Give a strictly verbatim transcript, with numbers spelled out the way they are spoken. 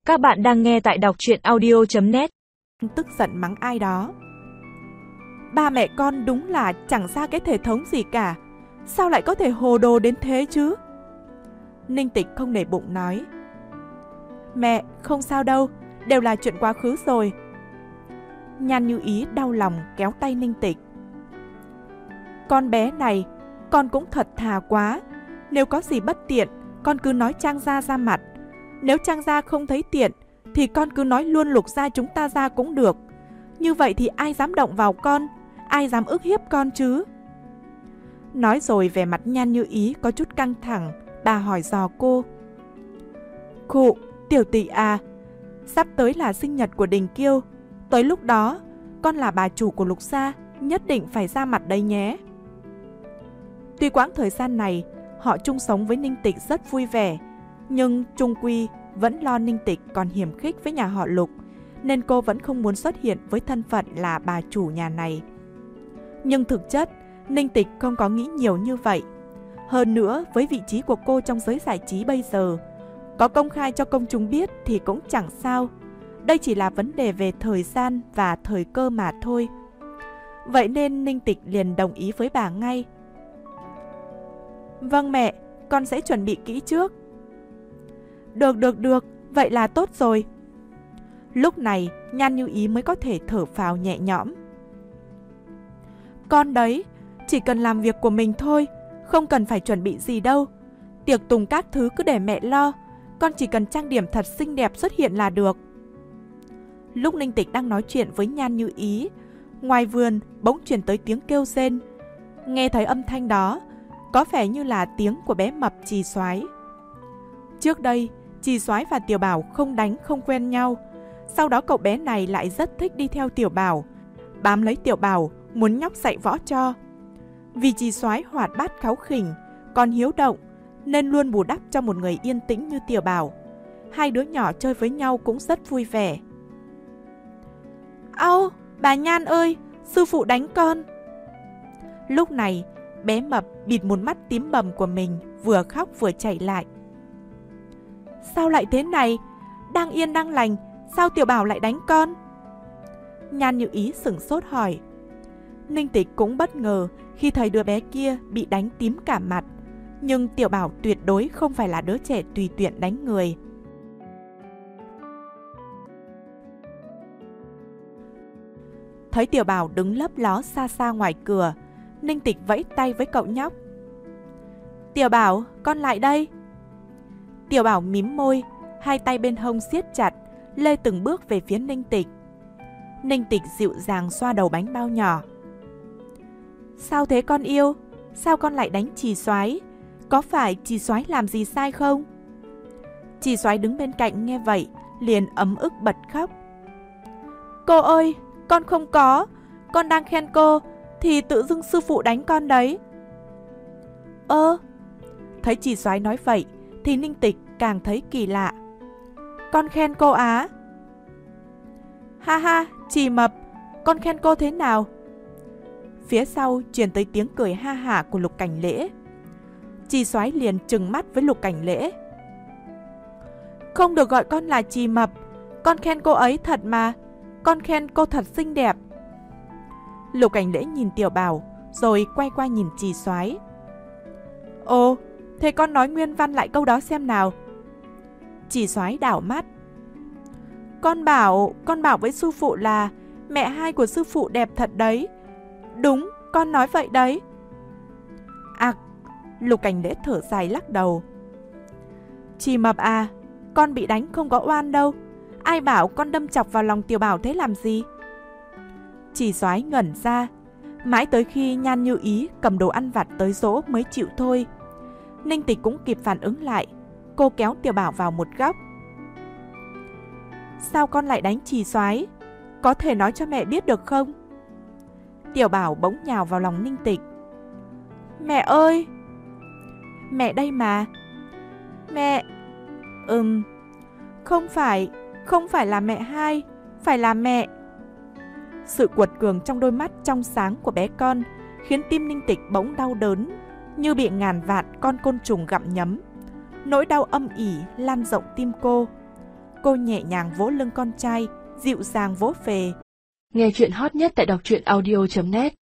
Các bạn đang nghe tại đọc truyện audio chấm net. Tức giận mắng ai đó. Ba mẹ con đúng là chẳng ra cái thể thống gì cả. Sao lại có thể hồ đồ đến thế chứ? Ninh Tịch không để bụng nói. Mẹ, không sao đâu, đều là chuyện quá khứ rồi. Nhan Như Ý đau lòng kéo tay Ninh Tịch. Con bé này, con cũng thật thà quá. Nếu có gì bất tiện, con cứ nói Trang Gia ra mặt. Nếu Trang Gia không thấy tiện, thì con cứ nói luôn Lục Gia chúng ta ra cũng được. Như vậy thì ai dám động vào con, ai dám ức hiếp con chứ? Nói rồi vẻ mặt Nhan Như Ý có chút căng thẳng, bà hỏi dò cô. Khụ, tiểu tỷ à, sắp tới là sinh nhật của Đình Kiêu. Tới lúc đó, con là bà chủ của Lục Gia, nhất định phải ra mặt đấy nhé. Tuy quãng thời gian này, họ chung sống với Ninh Tịch rất vui vẻ, nhưng chung quy vẫn lo Ninh Tịch còn hiềm khích với nhà họ Lục, nên cô vẫn không muốn xuất hiện với thân phận là bà chủ nhà này. Nhưng thực chất, Ninh Tịch không có nghĩ nhiều như vậy. Hơn nữa, với vị trí của cô trong giới giải trí bây giờ, có công khai cho công chúng biết thì cũng chẳng sao. Đây chỉ là vấn đề về thời gian và thời cơ mà thôi. Vậy nên Ninh Tịch liền đồng ý với bà ngay. Vâng mẹ, con sẽ chuẩn bị kỹ trước. Được được được, vậy là tốt rồi. Lúc này Nhan Như Ý mới có thể thở phào nhẹ nhõm. Con đấy, chỉ cần làm việc của mình thôi, không cần phải chuẩn bị gì đâu. Tiệc tùng các thứ cứ để mẹ lo, con chỉ cần trang điểm thật xinh đẹp xuất hiện là được. Lúc Ninh Tịch đang nói chuyện với Nhan Như Ý, ngoài vườn bỗng truyền tới tiếng kêu rên. Nghe thấy âm thanh đó, có vẻ như là tiếng của bé mập Chì Soái. Trước đây, Chì Soái và Tiểu Bảo không đánh không quen nhau. Sau đó cậu bé này lại rất thích đi theo Tiểu Bảo, bám lấy Tiểu Bảo muốn nhóc dạy võ cho. Vì Chì Soái hoạt bát kháu khỉnh, còn hiếu động, nên luôn bù đắp cho một người yên tĩnh như Tiểu Bảo. Hai đứa nhỏ chơi với nhau cũng rất vui vẻ. Ау, bà Nhan ơi, sư phụ đánh con. Lúc này, bé mập bịt một mắt tím bầm của mình, vừa khóc vừa chạy lại. Sao lại thế này? Đang yên đang lành, sao Tiểu Bảo lại đánh con? Nhan Như Ý sửng sốt hỏi. Ninh Tịch cũng bất ngờ khi thấy đứa bé kia bị đánh tím cả mặt. Nhưng Tiểu Bảo tuyệt đối không phải là đứa trẻ tùy tiện đánh người. Thấy Tiểu Bảo đứng lấp ló xa xa ngoài cửa, Ninh Tịch vẫy tay với cậu nhóc. Tiểu Bảo, con lại đây. Tiểu Bảo mím môi, hai tay bên hông siết chặt, lê từng bước về phía Ninh Tịch. Ninh Tịch dịu dàng xoa đầu bánh bao nhỏ. Sao thế con yêu? Sao con lại đánh Chì Soái? Có phải Chì Soái làm gì sai không? Chì Soái đứng bên cạnh nghe vậy, liền ấm ức bật khóc. Cô ơi, con không có, con đang khen cô, thì tự dưng sư phụ đánh con đấy. Ơ, thấy Chì Soái nói vậy, thì Ninh Tịch càng thấy kỳ lạ. Con khen cô á? Ha ha, Chì mập, con khen cô thế nào? Phía sau truyền tới tiếng cười ha hả của Lục Cảnh Lễ. Chì Soái liền trừng mắt với Lục Cảnh Lễ. Không được gọi con là Chì mập, con khen cô ấy thật mà, con khen cô thật xinh đẹp. Lục Cảnh Lễ nhìn Tiểu Bảo, rồi quay qua nhìn Chì Soái. Ồ, thế con nói nguyên văn lại câu đó xem nào. Chì Soái đảo mắt. Con bảo, con bảo với sư phụ là mẹ hai của sư phụ đẹp thật đấy. Đúng, con nói vậy đấy. À, Lục Cảnh Lễ thở dài lắc đầu. Chì mập à, con bị đánh không có oan đâu. Ai bảo con đâm chọc vào lòng Tiểu Bảo thế làm gì? Chì Soái ngẩn ra, mãi tới khi Nhan Như Ý cầm đồ ăn vặt tới dỗ mới chịu thôi. Ninh Tịch cũng kịp phản ứng lại, cô kéo Tiểu Bảo vào một góc. Sao con lại đánh Chì Soái? Có thể nói cho mẹ biết được không? Tiểu Bảo bỗng nhào vào lòng Ninh Tịch. Mẹ ơi! Mẹ đây mà. Mẹ... Ừm... Không phải... Không phải là mẹ hai, phải là mẹ. Sự quật cường trong đôi mắt trong sáng của bé con khiến tim Ninh Tịch bỗng đau đớn, như bị ngàn vạn con côn trùng gặm nhấm. Nỗi đau âm ỉ lan rộng tim cô. Cô nhẹ nhàng vỗ lưng con trai, dịu dàng vỗ về. Nghe chuyện hot nhất tại đọc truyện audio chấm net.